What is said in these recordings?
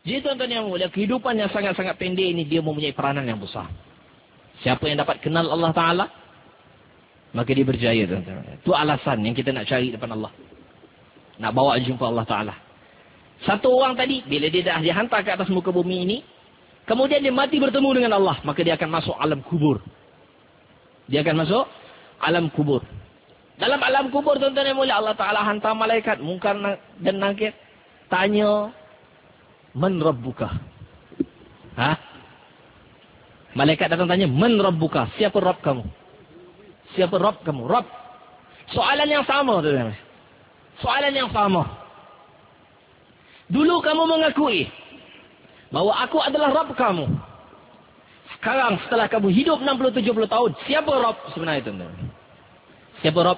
Jadi tuan-tuan yang mulia, kehidupan yang sangat-sangat pendek ini dia mempunyai peranan yang besar. Siapa yang dapat kenal Allah Ta'ala, maka dia berjaya, tuan-tuan. Itu alasan yang kita nak cari depan Allah. Nak bawa jumpa Allah Ta'ala. Satu orang tadi, bila dia dah dihantar ke atas muka bumi ini, kemudian dia mati bertemu dengan Allah, maka dia akan masuk alam kubur. Dia akan masuk alam kubur. Dalam alam kubur, tuan-tuan yang mulia, Allah Ta'ala hantar malaikat, Munkar dan Nakir, tanya, Man Rabbuka? Malaikat datang tanya, Man Rabbuka? Siapa Rabb kamu? Siapa Rabb kamu? Rabb. Soalan yang sama, tuan-tuan. Soalan yang sama. Dulu kamu mengakui bahawa aku adalah Rabb kamu. Sekarang setelah kamu hidup 60-70 tahun, siapa Rabb sebenarnya, tuan-tuan? Siapa Rabb?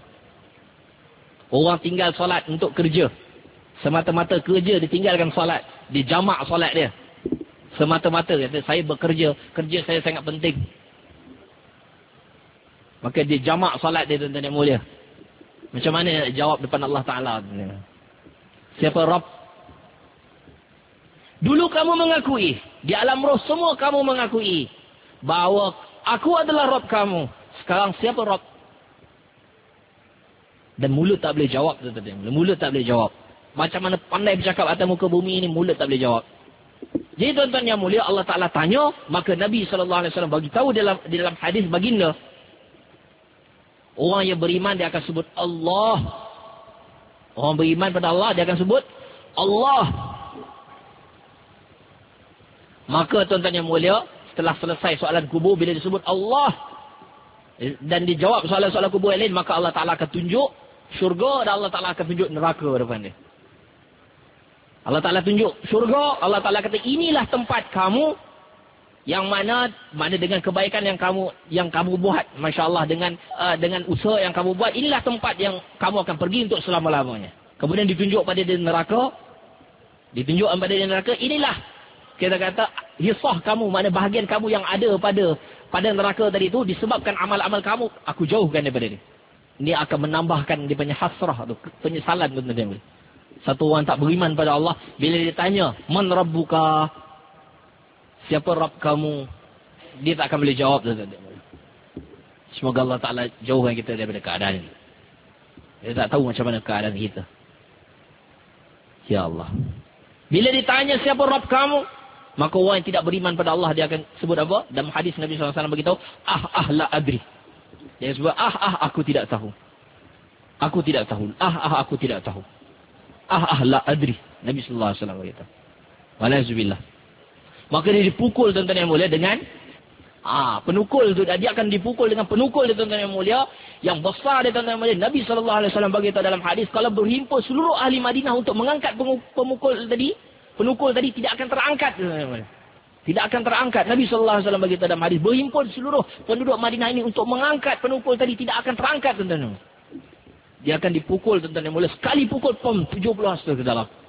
Orang tinggal solat untuk kerja. Semata-mata kerja ditinggalkan solat. Dia jamak solat dia. Semata-mata kata, saya bekerja, kerja saya sangat penting. Maka dia jamak solat dia, tuan-tuan yang mulia. Macam mana nak jawab depan Allah Ta'ala? Siapa Rabb? Dulu kamu mengakui, di alam roh semua kamu mengakui bahawa aku adalah Rabb kamu. Sekarang siapa Rabb? Dan mulut tak boleh jawab, tuan-tuan. Mulut tak boleh jawab. Macam mana pandai bercakap atas muka bumi ini, mulut tak boleh jawab. Jadi tuan-tuan yang mulia, Allah Ta'ala tanya, maka Nabi SAW bagi tahu di dalam hadis baginda, orang yang beriman dia akan sebut Allah. Orang beriman pada Allah dia akan sebut Allah. Maka tuan-tuan yang mulia, setelah selesai soalan kubur, bila disebut Allah dan dijawab soalan-soalan kubur yang lain, maka Allah Ta'ala akan tunjuk syurga dan Allah Ta'ala akan tunjuk neraka depan dia. Allah Ta'ala tunjuk syurga, Allah Ta'ala kata inilah tempat kamu yang mana dengan kebaikan yang kamu buat, masya-Allah, dengan usaha yang kamu buat, inilah tempat yang kamu akan pergi untuk selama-lamanya. Kemudian ditunjuk pada dia neraka, inilah kita kata hisah kamu, mana bahagian kamu yang ada pada neraka tadi itu disebabkan amal-amal kamu, aku jauhkan daripada dia. Ini akan menambahkan dia punya hasrah tu, penyesalan, tuan-tuan. Satu orang tak beriman pada Allah, bila dia tanya, Man Rabbuka? Siapa Rabb kamu? Dia tak akan boleh jawab, tuan-tuan. Semoga Allah Ta'ala jauhkan kita daripada keadaan ini. Dia tak tahu macam mana keadaan kita. Ya Allah. Bila ditanya siapa Rabb kamu, maka orang yang tidak beriman pada Allah, dia akan sebut apa? Dalam hadis Nabi SAW beritahu, la adri. Dia sebut, aku tidak tahu. Aku tidak tahu. Aku tidak tahu. La adri. Nabi SAW beritahu. Walaizubillah. Maka dia dipukul, tuan-tuan yang mulia, dengan penukul tu. Dia akan dipukul dengan penukul dia, tuan-tuan yang mulia, yang besar dia, tuan-tuan yang mulia. Nabi SAW beritahu dalam hadis, kalau berhimpun seluruh ahli Madinah untuk mengangkat penukul tadi tidak akan terangkat. Tidak akan terangkat. Nabi SAW beritahu dalam hadis, berhimpun seluruh penduduk Madinah ini untuk mengangkat penukul tadi tidak akan terangkat, tuan-tuan. Dia akan dipukul, tuan-tuan yang mulia. Sekali pukul, 70 hasta ke dalam.